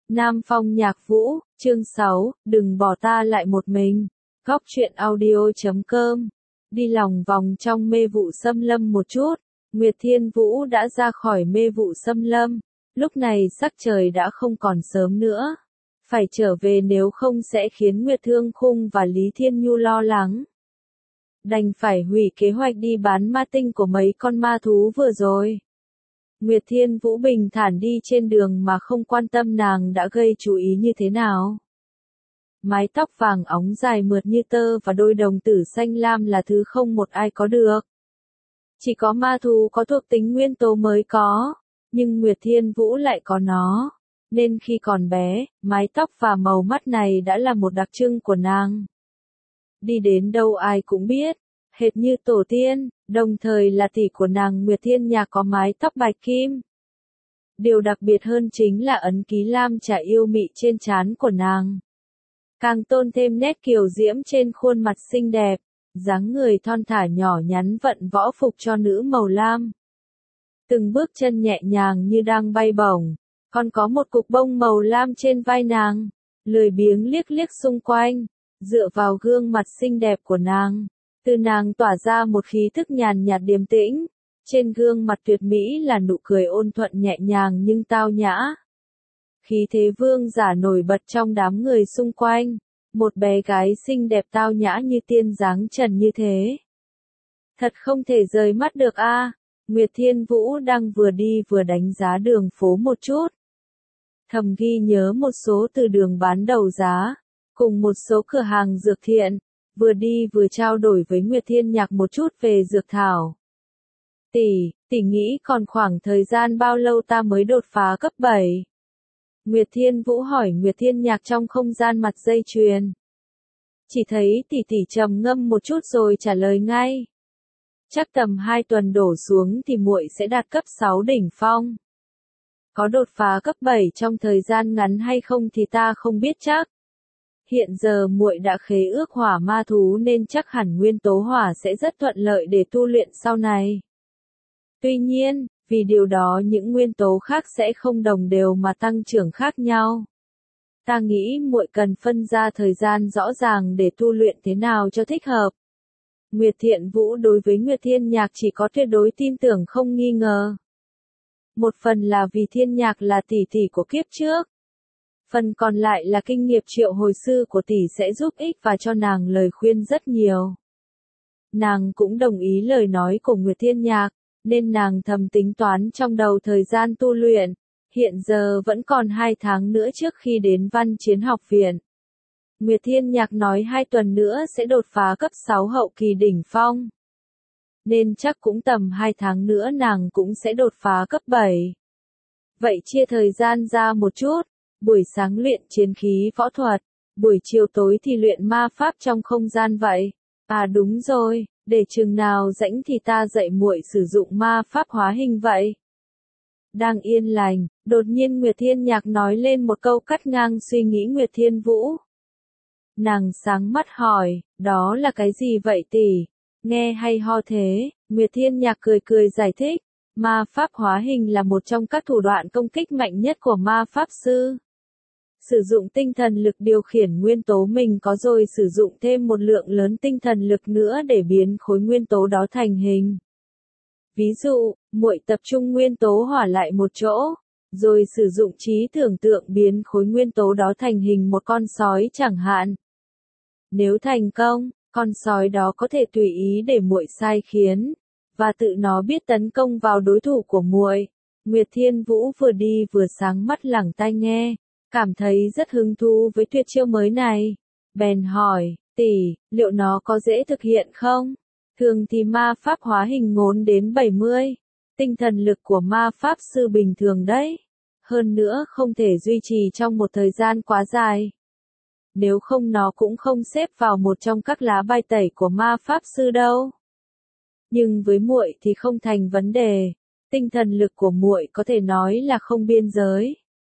Nam Phong Nhạc Vũ, chương 6, đừng bỏ ta lại một mình. Góc truyện audio.com. Đi lòng vòng trong mê vụ xâm lâm một chút, Nguyệt Thiên Vũ đã ra khỏi mê vụ xâm lâm. Lúc này sắc trời đã không còn sớm nữa. Phải trở về nếu không sẽ khiến Nguyệt Thương Khung và Lý Thiên Nhu lo lắng. Đành phải hủy kế hoạch đi bán ma tinh của mấy con ma thú vừa rồi. Nguyệt Thiên Vũ bình thản đi trên đường mà không quan tâm nàng đã gây chú ý như thế nào. Mái tóc vàng óng dài mượt như tơ và đôi đồng tử xanh lam là thứ không một ai có được. Chỉ có ma thú có thuộc tính nguyên tố mới có, nhưng Nguyệt Thiên Vũ lại có nó. Nên khi còn bé, mái tóc và màu mắt này đã là một đặc trưng của nàng. Đi đến đâu ai cũng biết, hệt như tổ tiên, đồng thời là tỷ của nàng Nguyệt Thiên Nhạc có mái tóc bạch kim. Điều đặc biệt hơn chính là ấn ký lam trà yêu mị trên trán của nàng. Càng tôn thêm nét kiều diễm trên khuôn mặt xinh đẹp, dáng người thon thả nhỏ nhắn vận võ phục cho nữ màu lam. Từng bước chân nhẹ nhàng như đang bay bổng, còn có một cục bông màu lam trên vai nàng, lười biếng liếc liếc xung quanh, dựa vào gương mặt xinh đẹp của nàng. Từ nàng tỏa ra một khí thức nhàn nhạt điềm tĩnh, trên gương mặt tuyệt mỹ là nụ cười ôn thuận nhẹ nhàng nhưng tao nhã. Khí thế vương giả nổi bật trong đám người xung quanh, một bé gái xinh đẹp tao nhã như tiên dáng trần như thế. Thật không thể rời mắt được a. Nguyệt Thiên Vũ đang vừa đi vừa đánh giá đường phố một chút. Thầm ghi nhớ một số từ đường bán đầu giá, cùng một số cửa hàng dược thiện. Vừa đi vừa trao đổi với Nguyệt Thiên Nhạc một chút về dược thảo. Tỷ nghĩ còn khoảng thời gian bao lâu ta mới đột phá cấp 7? Nguyệt Thiên Vũ hỏi Nguyệt Thiên Nhạc trong không gian mặt dây chuyền. Chỉ thấy tỷ trầm ngâm một chút rồi trả lời ngay. Chắc tầm 2 tuần đổ xuống thì muội sẽ đạt cấp 6 đỉnh phong. Có đột phá cấp 7 trong thời gian ngắn hay không thì ta không biết chắc. Hiện giờ muội đã khế ước hỏa ma thú nên chắc hẳn nguyên tố hỏa sẽ rất thuận lợi để tu luyện sau này. Tuy nhiên, vì điều đó những nguyên tố khác sẽ không đồng đều mà tăng trưởng khác nhau. Ta nghĩ muội cần phân ra thời gian rõ ràng để tu luyện thế nào cho thích hợp. Nguyệt Thiện Vũ đối với Nguyệt Thiên Nhạc chỉ có tuyệt đối tin tưởng không nghi ngờ. Một phần là vì Thiên Nhạc là tỷ tỷ của kiếp trước. Phần còn lại là kinh nghiệm triệu hồi sư của tỷ sẽ giúp ích và cho nàng lời khuyên rất nhiều. Nàng cũng đồng ý lời nói của Nguyệt Thiên Nhạc, nên nàng thầm tính toán trong đầu thời gian tu luyện, hiện giờ vẫn còn 2 tháng nữa trước khi đến Văn Chiến học viện. Nguyệt Thiên Nhạc nói 2 tuần nữa sẽ đột phá cấp 6 hậu kỳ đỉnh phong. Nên chắc cũng tầm 2 tháng nữa nàng cũng sẽ đột phá cấp 7. Vậy chia thời gian ra một chút. Buổi sáng luyện chiến khí võ thuật, buổi chiều tối thì luyện ma pháp trong không gian vậy. À đúng rồi, để chừng nào rảnh thì ta dạy muội sử dụng ma pháp hóa hình vậy. Đang yên lành, đột nhiên Nguyệt Thiên Nhạc nói lên một câu cắt ngang suy nghĩ Nguyệt Thiên Vũ. Nàng sáng mắt hỏi, đó là cái gì vậy tỷ? Nghe hay ho thế? Nguyệt Thiên Nhạc cười cười giải thích, ma pháp hóa hình là một trong các thủ đoạn công kích mạnh nhất của ma pháp sư. Sử dụng tinh thần lực điều khiển nguyên tố mình có rồi sử dụng thêm một lượng lớn tinh thần lực nữa để biến khối nguyên tố đó thành hình. Ví dụ, muội tập trung nguyên tố hỏa lại một chỗ, rồi sử dụng trí tưởng tượng biến khối nguyên tố đó thành hình một con sói chẳng hạn. Nếu thành công, con sói đó có thể tùy ý để muội sai khiến, và tự nó biết tấn công vào đối thủ của muội. Nguyệt Thiên Vũ vừa đi vừa sáng mắt lẳng tai nghe. Cảm thấy rất hứng thú với tuyệt chiêu mới này. Bèn hỏi, tỷ, liệu nó có dễ thực hiện không? Thường thì ma pháp hóa hình ngốn đến 70. Tinh thần lực của ma pháp sư bình thường đấy. Hơn nữa không thể duy trì trong một thời gian quá dài. Nếu không nó cũng không xếp vào một trong các lá bài tẩy của ma pháp sư đâu. Nhưng với muội thì không thành vấn đề. Tinh thần lực của muội có thể nói là không biên giới.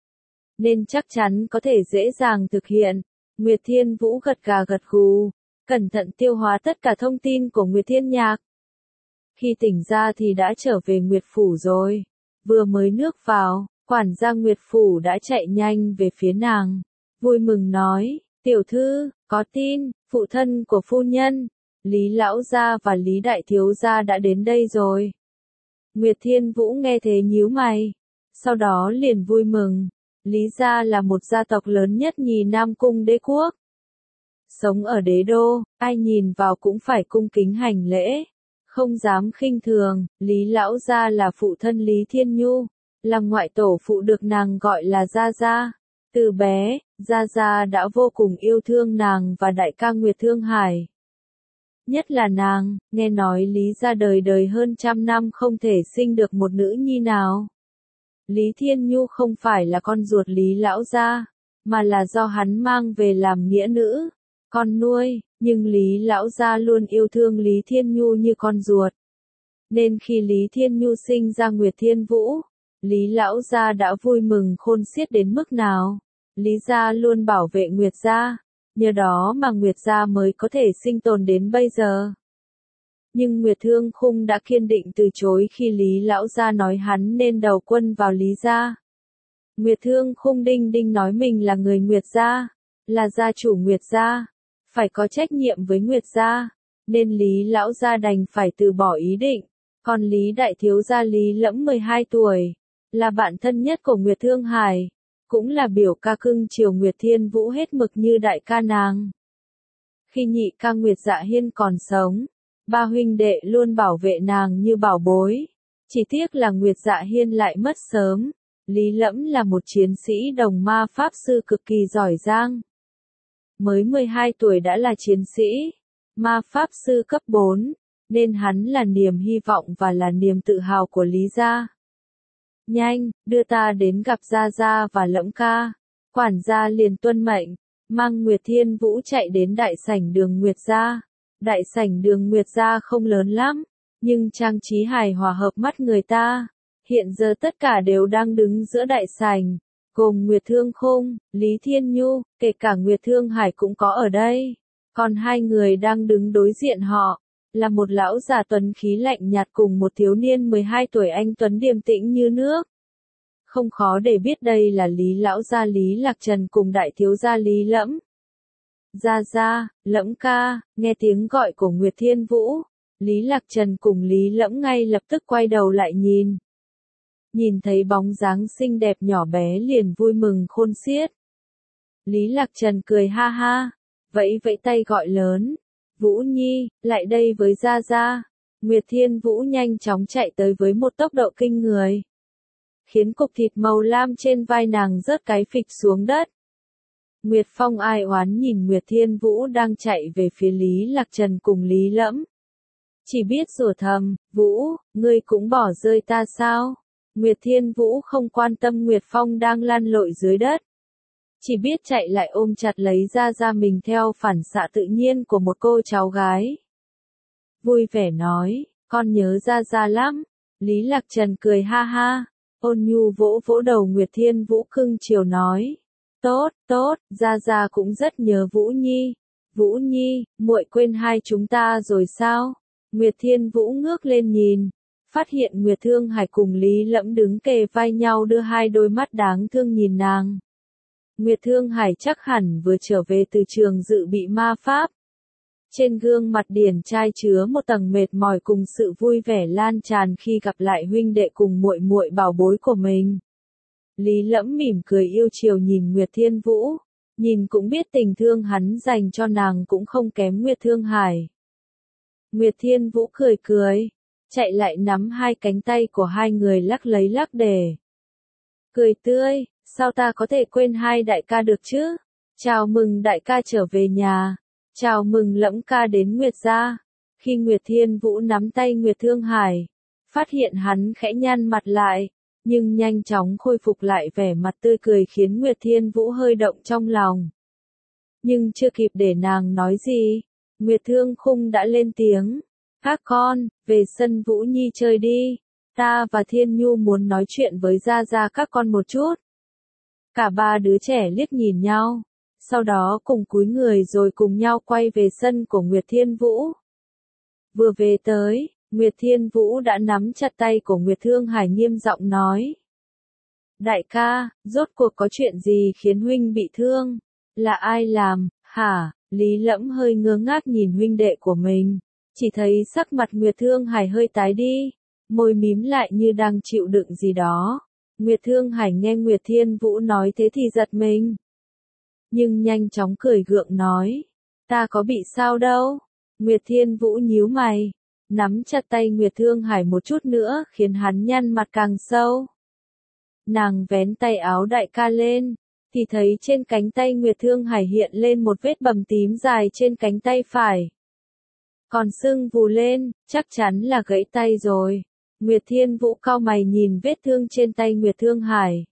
Nên chắc chắn có thể dễ dàng thực hiện. Nguyệt Thiên Vũ gật gà gật gù, cẩn thận tiêu hóa tất cả thông tin của Nguyệt Thiên Nhạc. Khi tỉnh ra thì đã trở về Nguyệt Phủ rồi. Vừa mới nước vào, Quản gia Nguyệt Phủ đã chạy nhanh về phía nàng, vui mừng nói, tiểu thư, có tin, phụ thân của phu nhân, Lý lão gia và Lý đại thiếu gia đã đến đây rồi. Nguyệt Thiên Vũ nghe thế nhíu mày, sau đó liền vui mừng, Lý gia là một gia tộc lớn nhất nhì Nam Cung đế quốc. Sống ở đế đô, ai nhìn vào cũng phải cung kính hành lễ, không dám khinh thường, Lý lão gia là phụ thân Lý Thiên Nhu, là ngoại tổ phụ được nàng gọi là Gia Gia. Từ bé, Gia Gia đã vô cùng yêu thương nàng và đại ca Nguyệt Thương Hải. Nhất là nàng, nghe nói Lý gia đời đời hơn 100 năm không thể sinh được một nữ nhi nào. Lý Thiên Nhu không phải là con ruột Lý lão gia, mà là do hắn mang về làm nghĩa nữ, con nuôi, nhưng Lý lão gia luôn yêu thương Lý Thiên Nhu như con ruột. Nên khi Lý Thiên Nhu sinh ra Nguyệt Thiên Vũ, Lý lão gia đã vui mừng khôn xiết đến mức nào. Lý gia luôn bảo vệ Nguyệt gia, nhờ đó mà Nguyệt gia mới có thể sinh tồn đến bây giờ. Nhưng Nguyệt Thương Khung đã kiên định từ chối khi Lý lão gia nói hắn nên đầu quân vào Lý gia. Nguyệt Thương Khung đinh đinh nói mình là người Nguyệt gia, là gia chủ Nguyệt gia, phải có trách nhiệm với Nguyệt gia, nên Lý lão gia đành phải từ bỏ ý định. Còn Lý đại thiếu gia Lý Lẫm 12 tuổi, là bạn thân nhất của Nguyệt Thương Hải, cũng là biểu ca cưng chiều Nguyệt Thiên Vũ hết mực như đại ca nàng. Khi nhị ca Nguyệt Dạ Hiên còn sống, ba huynh đệ luôn bảo vệ nàng như bảo bối. Chỉ tiếc là Nguyệt Dạ Hiên lại mất sớm. Lý Lẫm là một chiến sĩ đồng ma pháp sư cực kỳ giỏi giang. Mới 12 tuổi đã là chiến sĩ, ma pháp sư cấp 4, nên hắn là niềm hy vọng và là niềm tự hào của Lý gia. Nhanh, đưa ta đến gặp Gia Gia và Lẫm ca. Quản gia liền tuân mệnh, mang Nguyệt Thiên Vũ chạy đến đại sảnh đường Nguyệt gia. Đại sảnh đường Nguyệt gia không lớn lắm, nhưng trang trí hài hòa hợp mắt người ta. Hiện giờ tất cả đều đang đứng giữa đại sảnh, gồm Nguyệt Thương Khung, Lý Thiên Nhu, kể cả Nguyệt Thương Hải cũng có ở đây. Còn hai người đang đứng đối diện họ, là một lão già tuấn khí lạnh nhạt cùng một thiếu niên 12 tuổi anh tuấn điềm tĩnh như nước. Không khó để biết đây là Lý lão gia Lý Lạc Trần cùng đại thiếu gia Lý Lẫm. Gia Gia, Lẫm ca, nghe tiếng gọi của Nguyệt Thiên Vũ, Lý Lạc Trần cùng Lý Lẫm ngay lập tức quay đầu lại nhìn. Nhìn thấy bóng dáng xinh đẹp nhỏ bé liền vui mừng khôn xiết. Lý Lạc Trần cười ha ha, vẫy vẫy tay gọi lớn, Vũ Nhi, lại đây với Gia Gia. Nguyệt Thiên Vũ nhanh chóng chạy tới với một tốc độ kinh người, khiến cục thịt màu lam trên vai nàng rớt cái phịch xuống đất. Nguyệt Phong ai oán nhìn Nguyệt Thiên Vũ đang chạy về phía Lý Lạc Trần cùng Lý Lẫm. Chỉ biết rủa thầm, Vũ, ngươi cũng bỏ rơi ta sao? Nguyệt Thiên Vũ không quan tâm Nguyệt Phong đang lăn lội dưới đất. Chỉ biết chạy lại ôm chặt lấy Gia Gia mình theo phản xạ tự nhiên của một cô cháu gái. Vui vẻ nói, con nhớ Gia Gia lắm. Lý Lạc Trần cười ha ha, ôn nhu vỗ vỗ đầu Nguyệt Thiên Vũ cưng chiều nói. Tốt, tốt, Gia Gia cũng rất nhớ Vũ Nhi. Vũ Nhi, muội quên hai chúng ta rồi sao? Nguyệt Thiên Vũ ngước lên nhìn, phát hiện Nguyệt Thương Hải cùng Lý Lẫm đứng kề vai nhau đưa hai đôi mắt đáng thương nhìn nàng. Nguyệt Thương Hải chắc hẳn vừa trở về từ trường dự bị ma pháp. Trên gương mặt điển trai chứa một tầng mệt mỏi cùng sự vui vẻ lan tràn khi gặp lại huynh đệ cùng muội muội bảo bối của mình. Lý Lẫm mỉm cười yêu chiều nhìn Nguyệt Thiên Vũ, nhìn cũng biết tình thương hắn dành cho nàng cũng không kém Nguyệt Thương Hải. Nguyệt Thiên Vũ cười cười, chạy lại nắm hai cánh tay của hai người lắc lấy lắc để. Cười tươi, sao ta có thể quên hai đại ca được chứ? Chào mừng đại ca trở về nhà, chào mừng Lẫm ca đến Nguyệt gia. Khi Nguyệt Thiên Vũ nắm tay Nguyệt Thương Hải, phát hiện hắn khẽ nhăn mặt lại, nhưng nhanh chóng khôi phục lại vẻ mặt tươi cười khiến Nguyệt Thiên Vũ hơi động trong lòng. Nhưng chưa kịp để nàng nói gì, Nguyệt Thương Khung đã lên tiếng. Các con, về sân Vũ Nhi chơi đi. Ta và Thiên Nhu muốn nói chuyện với Gia Gia các con một chút. Cả ba đứa trẻ liếc nhìn nhau, sau đó cùng cúi người rồi cùng nhau quay về sân của Nguyệt Thiên Vũ. Vừa về tới, Nguyệt Thiên Vũ đã nắm chặt tay của Nguyệt Thương Hải nghiêm giọng nói. Đại ca, rốt cuộc có chuyện gì khiến huynh bị thương? Là ai làm, hả? Lý Lẫm hơi ngơ ngác nhìn huynh đệ của mình. Chỉ thấy sắc mặt Nguyệt Thương Hải hơi tái đi. Môi mím lại như đang chịu đựng gì đó. Nguyệt Thương Hải nghe Nguyệt Thiên Vũ nói thế thì giật mình. Nhưng nhanh chóng cười gượng nói. Ta có bị sao đâu. Nguyệt Thiên Vũ nhíu mày. Nắm chặt tay Nguyệt Thương Hải một chút nữa khiến hắn nhăn mặt càng sâu. Nàng vén tay áo đại ca lên. Thì thấy trên cánh tay Nguyệt Thương Hải hiện lên một vết bầm tím dài trên cánh tay phải. Còn sưng vù lên, chắc chắn là gãy tay rồi. Nguyệt Thiên Vũ cau mày nhìn vết thương trên tay Nguyệt Thương Hải.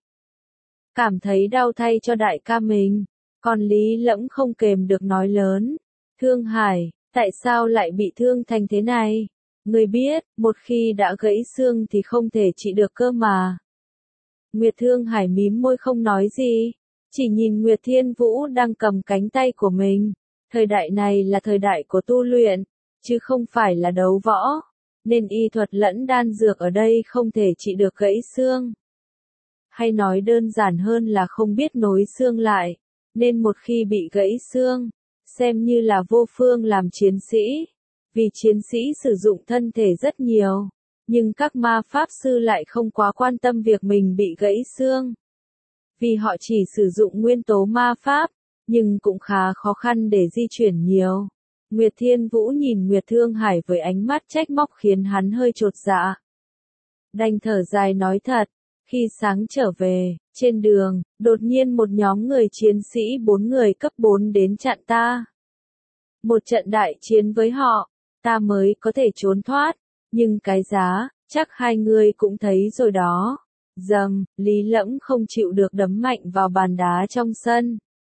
Cảm thấy đau thay cho đại ca mình. Còn Lý Lẫm không kềm được nói lớn. Thương Hải, tại sao lại bị thương thành thế này? Người biết, một khi đã gãy xương thì không thể trị được cơ mà. Nguyệt Thương Hải mím môi không nói gì. Chỉ nhìn Nguyệt Thiên Vũ đang cầm cánh tay của mình. Thời đại này là thời đại của tu luyện, chứ không phải là đấu võ. Nên y thuật lẫn đan dược ở đây không thể trị được gãy xương. Hay nói đơn giản hơn là không biết nối xương lại. Nên một khi bị gãy xương, xem như là vô phương làm chiến sĩ. Vì chiến sĩ sử dụng thân thể rất nhiều. Nhưng các ma pháp sư lại không quá quan tâm việc mình bị gãy xương. Vì họ chỉ sử dụng nguyên tố ma pháp, nhưng cũng khá khó khăn để di chuyển nhiều. Nguyệt Thiên Vũ nhìn Nguyệt Thương Hải với ánh mắt trách móc khiến hắn hơi chột dạ. Đành thở dài nói thật, khi sáng trở về, trên đường, đột nhiên một nhóm người chiến sĩ 4 người cấp 4 đến chặn ta. Một trận đại chiến với họ, ta mới có thể trốn thoát, nhưng cái giá, chắc hai người cũng thấy rồi đó. Dầm, Lý Lẫm không chịu được đấm mạnh vào bàn đá trong sân.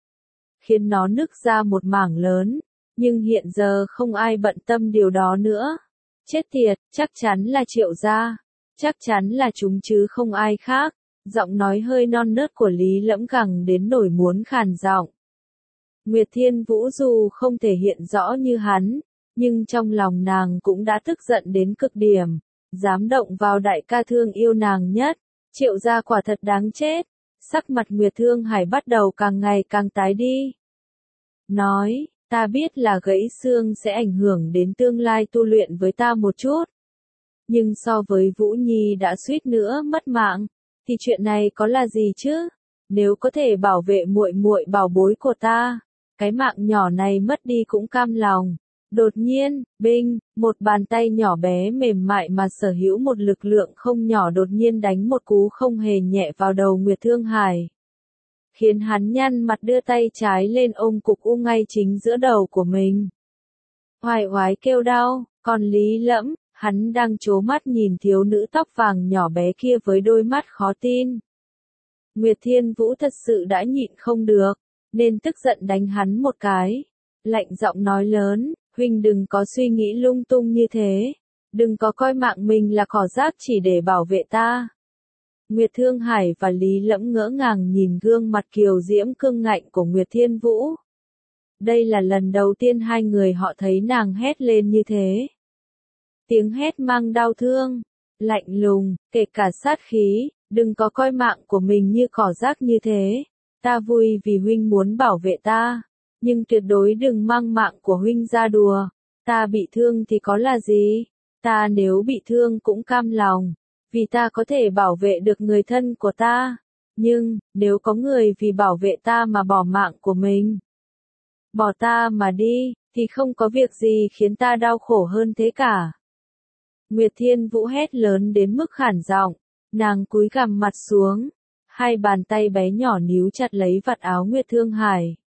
Khiến nó nứt ra một mảng lớn, nhưng hiện giờ không ai bận tâm điều đó nữa. Chết tiệt, chắc chắn là Triệu gia. Chắc chắn là chúng chứ không ai khác. Giọng nói hơi non nớt của Lý Lẫm gằn đến nỗi muốn khàn giọng. Nguyệt Thiên Vũ dù không thể hiện rõ như hắn, nhưng trong lòng nàng cũng đã tức giận đến cực điểm. Dám động vào đại ca thương yêu nàng nhất. Triệu gia quả thật đáng chết. Sắc mặt Nguyệt Thương Hải bắt đầu càng ngày càng tái đi. Nói, ta biết là gãy xương sẽ ảnh hưởng đến tương lai tu luyện với ta một chút. Nhưng so với Vũ Nhi đã suýt nữa mất mạng, thì chuyện này có là gì chứ? Nếu có thể bảo vệ muội muội bảo bối của ta, cái mạng nhỏ này mất đi cũng cam lòng. Đột nhiên, binh, một bàn tay nhỏ bé mềm mại mà sở hữu một lực lượng không nhỏ đột nhiên đánh một cú không hề nhẹ vào đầu Nguyệt Thương Hải. Khiến hắn nhăn mặt đưa tay trái lên ôm cục u ngay chính giữa đầu của mình. Oai oái kêu đau, còn Lý Lẫm, hắn đang trố mắt nhìn thiếu nữ tóc vàng nhỏ bé kia với đôi mắt khó tin. Nguyệt Thiên Vũ thật sự đã nhịn không được, nên tức giận đánh hắn một cái. Lạnh giọng nói lớn, huynh đừng có suy nghĩ lung tung như thế. Đừng có coi mạng mình là cỏ rác chỉ để bảo vệ ta. Nguyệt Thương Hải và Lý Lẫm ngỡ ngàng nhìn gương mặt kiều diễm cương ngạnh của Nguyệt Thiên Vũ. Đây là lần đầu tiên hai người họ thấy nàng hét lên như thế. Tiếng hét mang đau thương, lạnh lùng, kể cả sát khí, đừng có coi mạng của mình như cỏ rác như thế. Ta vui vì huynh muốn bảo vệ ta, nhưng tuyệt đối đừng mang mạng của huynh ra đùa. Ta bị thương thì có là gì? Ta nếu bị thương cũng cam lòng, vì ta có thể bảo vệ được người thân của ta. Nhưng, nếu có người vì bảo vệ ta mà bỏ mạng của mình, bỏ ta mà đi, thì không có việc gì khiến ta đau khổ hơn thế cả. Nguyệt Thiên Vũ hét lớn đến mức khản giọng, nàng cúi gằm mặt xuống, hai bàn tay bé nhỏ níu chặt lấy vạt áo Nguyệt Thương Hải.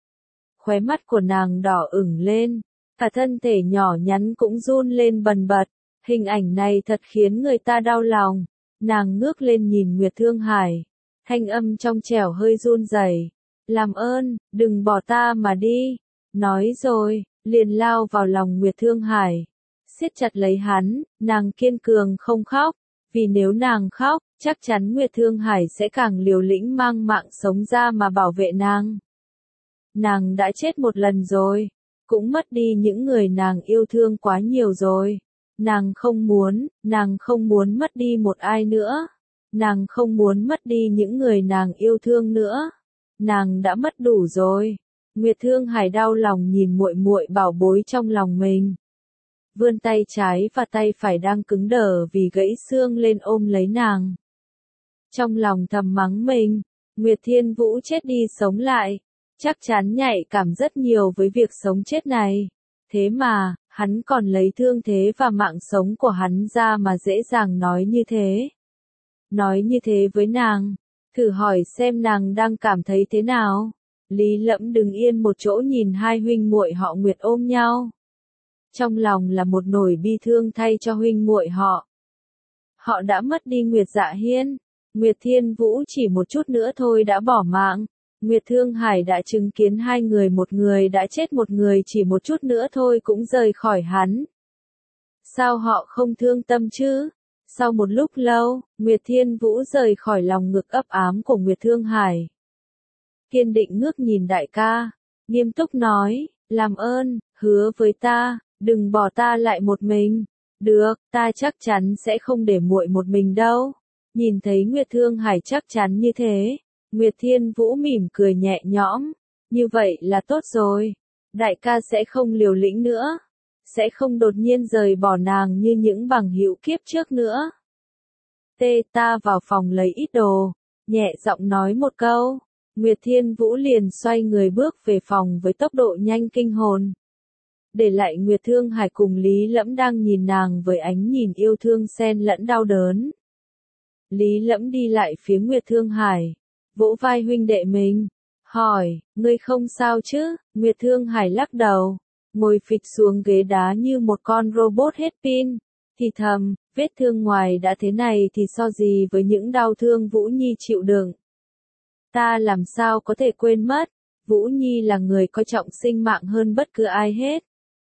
Khóe mắt của nàng đỏ ửng lên, cả thân thể nhỏ nhắn cũng run lên bần bật, hình ảnh này thật khiến người ta đau lòng. Nàng ngước lên nhìn Nguyệt Thương Hải, thanh âm trong trẻo hơi run rẩy, làm ơn, đừng bỏ ta mà đi. Nói rồi, liền lao vào lòng Nguyệt Thương Hải, siết chặt lấy hắn, nàng kiên cường không khóc, vì nếu nàng khóc, chắc chắn Nguyệt Thương Hải sẽ càng liều lĩnh mang mạng sống ra mà bảo vệ nàng. Nàng đã chết một lần rồi, cũng mất đi những người nàng yêu thương quá nhiều rồi. Nàng không muốn mất đi một ai nữa. Nàng không muốn mất đi những người nàng yêu thương nữa. Nàng đã mất đủ rồi. Nguyệt Thương Hải đau lòng nhìn muội muội bảo bối trong lòng mình. Vươn tay trái và tay phải đang cứng đờ vì gãy xương lên ôm lấy nàng. Trong lòng thầm mắng mình, Nguyệt Thiên Vũ chết đi sống lại, chắc chắn nhạy cảm rất nhiều với việc sống chết này. Thế mà, hắn còn lấy thương thế và mạng sống của hắn ra mà dễ dàng nói như thế. Nói như thế với nàng, thử hỏi xem nàng đang cảm thấy thế nào. Lý Lẫm đứng yên một chỗ nhìn hai huynh muội họ Nguyệt ôm nhau. Trong lòng là một nỗi bi thương thay cho huynh muội họ. Họ đã mất đi Nguyệt Dạ Hiên, Nguyệt Thiên Vũ chỉ một chút nữa thôi đã bỏ mạng. Nguyệt Thương Hải đã chứng kiến hai người, một người đã chết, một người chỉ một chút nữa thôi cũng rời khỏi hắn. Sao họ không thương tâm chứ? Sau một lúc lâu, Nguyệt Thiên Vũ rời khỏi lòng ngực ấp ám của Nguyệt Thương Hải. Kiên định ngước nhìn đại ca, nghiêm túc nói, làm ơn, hứa với ta, đừng bỏ ta lại một mình. Được, ta chắc chắn sẽ không để muội một mình đâu. Nhìn thấy Nguyệt Thương Hải chắc chắn như thế, Nguyệt Thiên Vũ mỉm cười nhẹ nhõm, như vậy là tốt rồi. Đại ca sẽ không liều lĩnh nữa, sẽ không đột nhiên rời bỏ nàng như những bằng hữu kiếp trước nữa. Ta vào phòng lấy ít đồ, nhẹ giọng nói một câu. Nguyệt Thiên Vũ liền xoay người bước về phòng với tốc độ nhanh kinh hồn. Để lại Nguyệt Thương Hải cùng Lý Lẫm đang nhìn nàng với ánh nhìn yêu thương xen lẫn đau đớn. Lý Lẫm đi lại phía Nguyệt Thương Hải, vỗ vai huynh đệ mình, hỏi, ngươi không sao chứ? Nguyệt Thương Hải lắc đầu, ngồi phịch xuống ghế đá như một con robot hết pin, thì thầm, vết thương ngoài đã thế này thì so gì với những đau thương Vũ Nhi chịu đựng. Ta làm sao có thể quên mất, Vũ Nhi là người coi trọng sinh mạng hơn bất cứ ai hết.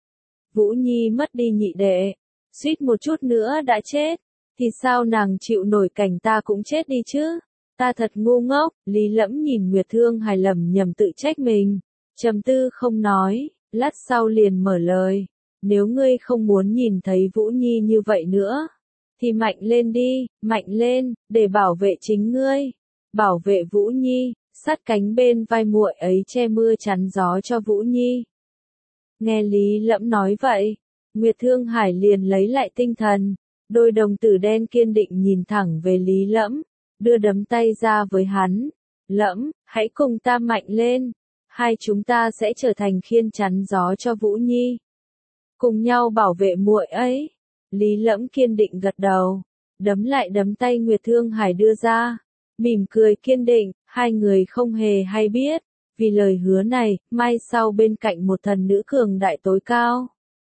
Vũ Nhi mất đi nhị đệ, suýt một chút nữa đã chết, thì sao nàng chịu nổi cảnh ta cũng chết đi chứ? Ta thật ngu ngốc. Lý Lẫm nhìn Nguyệt Thương Hải lẩm nhẩm tự trách mình, trầm tư không nói, lát sau liền mở lời, nếu ngươi không muốn nhìn thấy Vũ Nhi như vậy nữa, thì mạnh lên đi, mạnh lên, để bảo vệ chính ngươi, bảo vệ Vũ Nhi, sát cánh bên vai muội ấy che mưa chắn gió cho Vũ Nhi. Nghe Lý Lẫm nói vậy, Nguyệt Thương Hải liền lấy lại tinh thần, đôi đồng tử đen kiên định nhìn thẳng về Lý Lẫm, đưa đấm tay ra với hắn. Lẫm, hãy cùng ta mạnh lên, hai chúng ta sẽ trở thành khiên chắn gió cho Vũ Nhi. Cùng nhau bảo vệ muội ấy. Lý Lẫm kiên định gật đầu, đấm lại đấm tay Nguyệt Thương Hải đưa ra, mỉm cười kiên định, hai người không hề hay biết. Vì lời hứa này, mai sau bên cạnh một thần nữ cường đại tối cao.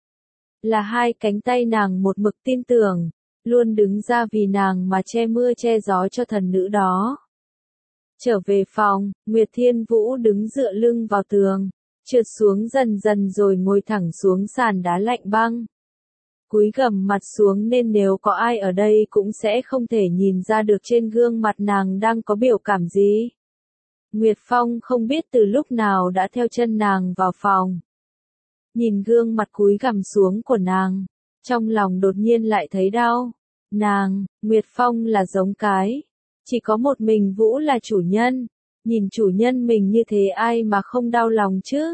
Là hai cánh tay nàng một mực tin tưởng, luôn đứng ra vì nàng mà che mưa che gió cho thần nữ đó. Trở về phòng, Nguyệt Thiên Vũ đứng dựa lưng vào tường, trượt xuống dần dần rồi ngồi thẳng xuống sàn đá lạnh băng. Cúi gằm mặt xuống nên nếu có ai ở đây cũng sẽ không thể nhìn ra được trên gương mặt nàng đang có biểu cảm gì. Nguyệt Phong không biết từ lúc nào đã theo chân nàng vào phòng. Nhìn gương mặt cúi gằm xuống của nàng, trong lòng đột nhiên lại thấy đau. Nàng, Nguyệt Phong là giống cái. Chỉ có một mình Vũ là chủ nhân. Nhìn chủ nhân mình như thế ai mà không đau lòng chứ?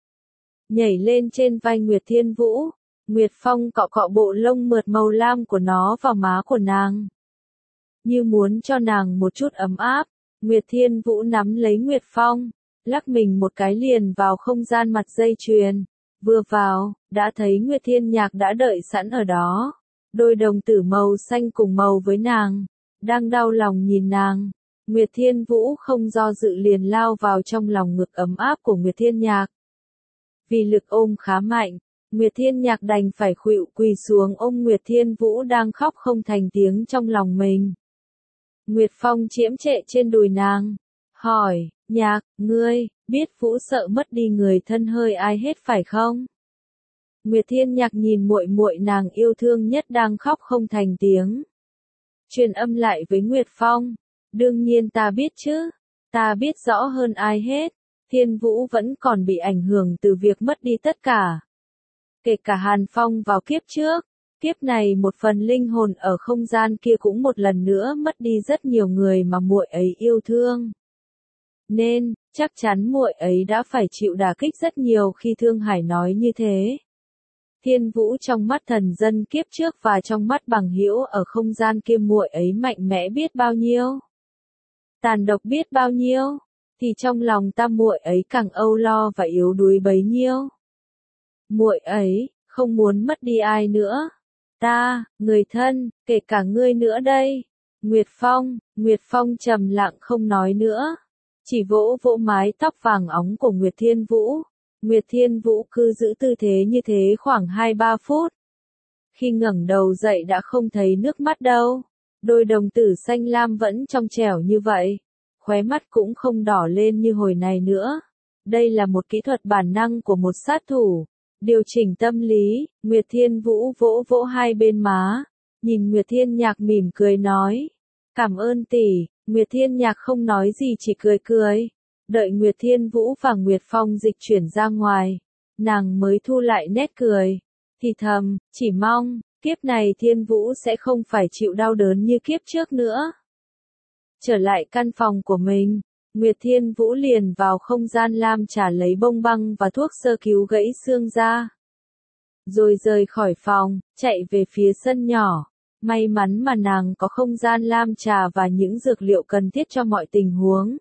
Nhảy lên trên vai Nguyệt Thiên Vũ, Nguyệt Phong cọ cọ bộ lông mượt màu lam của nó vào má của nàng. Như muốn cho nàng một chút ấm áp. Nguyệt Thiên Vũ nắm lấy Nguyệt Phong, lắc mình một cái liền vào không gian mặt dây chuyền. Vừa vào, đã thấy Nguyệt Thiên Nhạc đã đợi sẵn ở đó. Đôi đồng tử màu xanh cùng màu với nàng, đang đau lòng nhìn nàng. Nguyệt Thiên Vũ không do dự liền lao vào trong lòng ngực ấm áp của Nguyệt Thiên Nhạc. Vì lực ôm khá mạnh, Nguyệt Thiên Nhạc đành phải khuỵu quỳ xuống ôm Nguyệt Thiên Vũ đang khóc không thành tiếng trong lòng mình. Nguyệt Phong chiếm trệ trên đùi nàng, hỏi, Nhạc, ngươi, biết Vũ sợ mất đi người thân hơi ai hết phải không? Nguyệt Thiên Nhạc nhìn muội muội nàng yêu thương nhất đang khóc không thành tiếng. Truyền âm lại với Nguyệt Phong, đương nhiên ta biết chứ, ta biết rõ hơn ai hết, Thiên Vũ vẫn còn bị ảnh hưởng từ việc mất đi tất cả. Kể cả Hàn Phong vào kiếp trước, Kiếp này một phần linh hồn ở không gian kia cũng một lần nữa mất đi rất nhiều người mà muội ấy yêu thương. Nên, chắc chắn muội ấy đã phải chịu đả kích rất nhiều khi Thương Hải nói như thế. Thiên Vũ trong mắt thần dân kiếp trước và trong mắt bằng hữu ở không gian kia muội ấy mạnh mẽ biết bao nhiêu, tàn độc biết bao nhiêu, thì trong lòng ta muội ấy càng âu lo và yếu đuối bấy nhiêu. Muội ấy không muốn mất đi ai nữa. Ta, người thân, kể cả ngươi nữa đây. Nguyệt Phong trầm lặng không nói nữa, chỉ vỗ vỗ mái tóc vàng óng của Nguyệt Thiên Vũ. Nguyệt Thiên Vũ cứ giữ tư thế như thế khoảng 2-3 phút. Khi ngẩng đầu dậy đã không thấy nước mắt đâu. Đôi đồng tử xanh lam vẫn trong trẻo như vậy. Khóe mắt cũng không đỏ lên như hồi này nữa. Đây là một kỹ thuật bản năng của một sát thủ. Điều chỉnh tâm lý, Nguyệt Thiên Vũ vỗ vỗ hai bên má. Nhìn Nguyệt Thiên Nhạc mỉm cười nói. Cảm ơn tỷ. Nguyệt Thiên Nhạc không nói gì chỉ cười cười. Đợi Nguyệt Thiên Vũ và Nguyệt Phong dịch chuyển ra ngoài, nàng mới thu lại nét cười, thì thầm, chỉ mong, kiếp này Thiên Vũ sẽ không phải chịu đau đớn như kiếp trước nữa. Trở lại căn phòng của mình, Nguyệt Thiên Vũ liền vào không gian lam trà lấy bông băng và thuốc sơ cứu gãy xương ra. Rồi rời khỏi phòng, chạy về phía sân nhỏ. May mắn mà nàng có không gian lam trà và những dược liệu cần thiết cho mọi tình huống.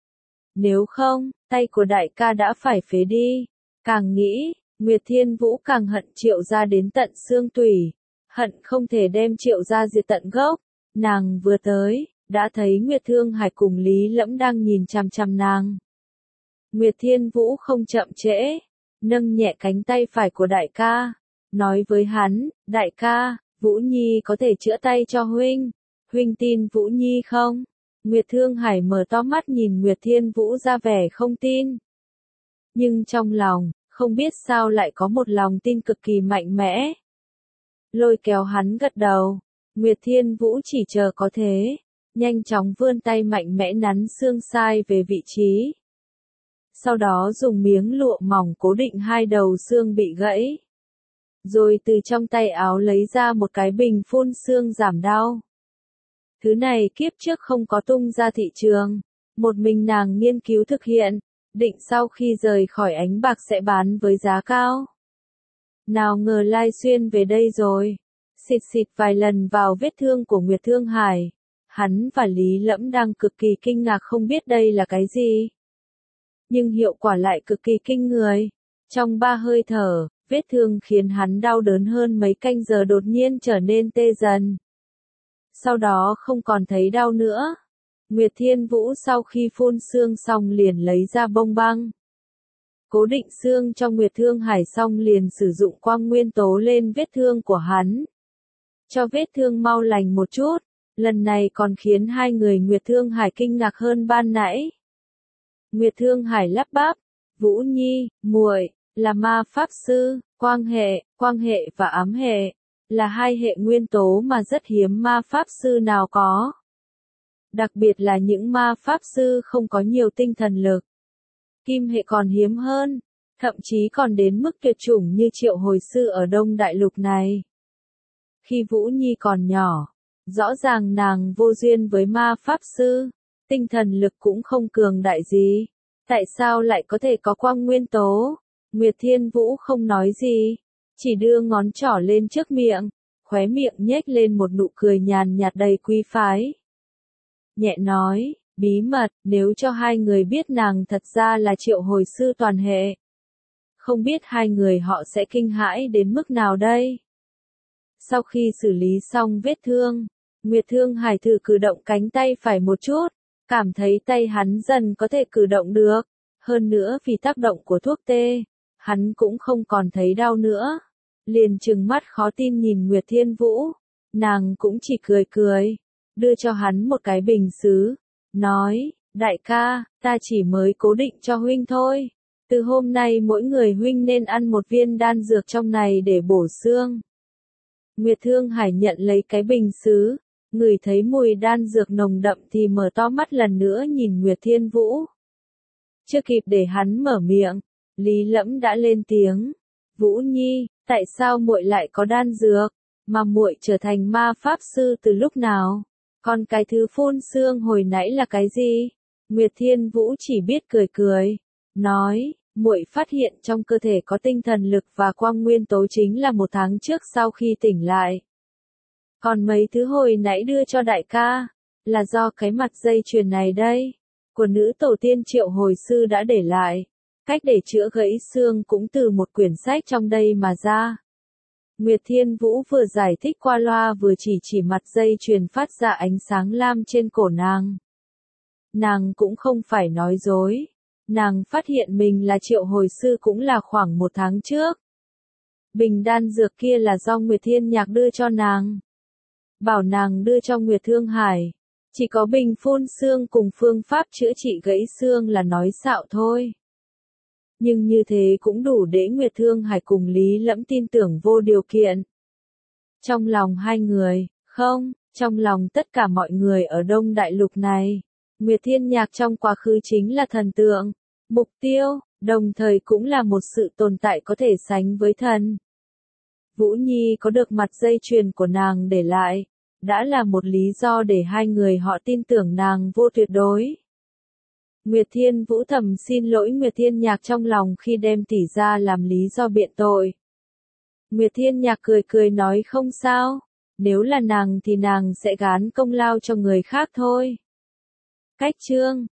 Nếu không, tay của đại ca đã phải phế đi. Càng nghĩ, Nguyệt Thiên Vũ càng hận Triệu gia đến tận xương tủy. Hận không thể đem Triệu gia diệt tận gốc. Nàng vừa tới, đã thấy Nguyệt Thương Hải cùng Lý Lẫm đang nhìn chằm chằm nàng. Nguyệt Thiên Vũ không chậm trễ, nâng nhẹ cánh tay phải của đại ca. Nói với hắn, đại ca, Vũ Nhi có thể chữa tay cho huynh. Huynh tin Vũ Nhi không? Nguyệt Thương Hải mở to mắt nhìn Nguyệt Thiên Vũ ra vẻ không tin. Nhưng trong lòng, không biết sao lại có một lòng tin cực kỳ mạnh mẽ. Lôi kéo hắn gật đầu, Nguyệt Thiên Vũ chỉ chờ có thế, nhanh chóng vươn tay mạnh mẽ nắn xương sai về vị trí. Sau đó dùng miếng lụa mỏng cố định hai đầu xương bị gãy. Rồi từ trong tay áo lấy ra một cái bình phun xương giảm đau. Thứ này kiếp trước không có tung ra thị trường, một mình nàng nghiên cứu thực hiện, định sau khi rời khỏi Ánh Bạc sẽ bán với giá cao. Nào ngờ Lai Xuyên về đây rồi, xịt vài lần vào vết thương của Nguyệt Thương Hải. Hắn và Lý Lẫm đang cực kỳ kinh ngạc không biết đây là cái gì. Nhưng hiệu quả lại cực kỳ kinh người. Trong 3 hơi thở, vết thương khiến hắn đau đớn hơn mấy canh giờ đột nhiên trở nên tê dần. Sau đó không còn thấy đau nữa. Nguyệt Thiên Vũ sau khi phun xương xong liền lấy ra bông băng. Cố định xương cho Nguyệt Thương Hải xong liền sử dụng quang nguyên tố lên vết thương của hắn. Cho vết thương mau lành một chút. Lần này còn khiến hai người Nguyệt Thương Hải kinh ngạc hơn ban nãy. Nguyệt Thương Hải lắp bắp, Vũ Nhi, muội là ma pháp sư, quang hệ và ám hệ, là hai hệ nguyên tố mà rất hiếm ma pháp sư nào có. Đặc biệt là những ma pháp sư không có nhiều tinh thần lực. Kim hệ còn hiếm hơn, thậm chí còn đến mức tuyệt chủng như Triệu Hồi Sư ở Đông Đại Lục này. Khi Vũ Nhi còn nhỏ, rõ ràng nàng vô duyên với ma pháp sư, tinh thần lực cũng không cường đại gì. Tại sao lại có thể có quang nguyên tố? Nguyệt Thiên Vũ không nói gì, chỉ đưa ngón trỏ lên trước miệng, khóe miệng nhếch lên một nụ cười nhàn nhạt đầy quý phái. Nhẹ nói, bí mật, nếu cho hai người biết nàng thật ra là Triệu Hồi Sư toàn hệ. Không biết hai người họ sẽ kinh hãi đến mức nào đây? Sau khi xử lý xong vết thương, Nguyệt Thương Hải thử cử động cánh tay phải một chút, cảm thấy tay hắn dần có thể cử động được. Hơn nữa vì tác động của thuốc tê, hắn cũng không còn thấy đau nữa. Liền trừng mắt khó tin nhìn Nguyệt Thiên Vũ, nàng cũng chỉ cười cười, đưa cho hắn một cái bình sứ, nói, đại ca, ta chỉ mới cố định cho huynh thôi. Từ hôm nay mỗi người huynh nên ăn một viên đan dược trong này để bổ xương. Nguyệt Thương Hải nhận lấy cái bình sứ, ngửi thấy mùi đan dược nồng đậm thì mở to mắt lần nữa nhìn Nguyệt Thiên Vũ. Chưa kịp để hắn mở miệng, Lý Lẫm đã lên tiếng, Vũ Nhi, tại sao muội lại có đan dược? Mà muội trở thành ma pháp sư từ lúc nào? Còn cái thứ phun sương hồi nãy là cái gì? Nguyệt Thiên Vũ chỉ biết cười cười, nói, muội phát hiện trong cơ thể có tinh thần lực và quang nguyên tố chính là 1 tháng trước sau khi tỉnh lại. Còn mấy thứ hồi nãy đưa cho đại ca, là do cái mặt dây chuyền này đây, của nữ tổ tiên Triệu hồi sư đã để lại. Cách để chữa gãy xương cũng từ một quyển sách trong đây mà ra. Nguyệt Thiên Vũ vừa giải thích qua loa vừa chỉ mặt dây chuyền phát ra ánh sáng lam trên cổ nàng. Nàng cũng không phải nói dối. Nàng phát hiện mình là triệu hồi sư cũng là khoảng 1 tháng trước. Bình đan dược kia là do Nguyệt Thiên Nhạc đưa cho nàng. Bảo nàng đưa cho Nguyệt Thương Hải. Chỉ có bình phun xương cùng phương pháp chữa trị gãy xương là nói xạo thôi. Nhưng như thế cũng đủ để Nguyệt Thương Hải cùng Lý Lẫm tin tưởng vô điều kiện. Trong lòng hai người, không, trong lòng tất cả mọi người ở Đông Đại Lục này, Nguyệt Thiên Nhạc trong quá khứ chính là thần tượng, mục tiêu, đồng thời cũng là một sự tồn tại có thể sánh với thần. Vũ Nhi có được mặt dây chuyền của nàng để lại, đã là một lý do để hai người họ tin tưởng nàng vô tuyệt đối. Nguyệt Thiên Vũ thầm xin lỗi Nguyệt Thiên Nhạc trong lòng khi đem tỷ ra làm lý do biện tội. Nguyệt Thiên Nhạc cười cười nói không sao, nếu là nàng thì nàng sẽ gán công lao cho người khác thôi. Cách chương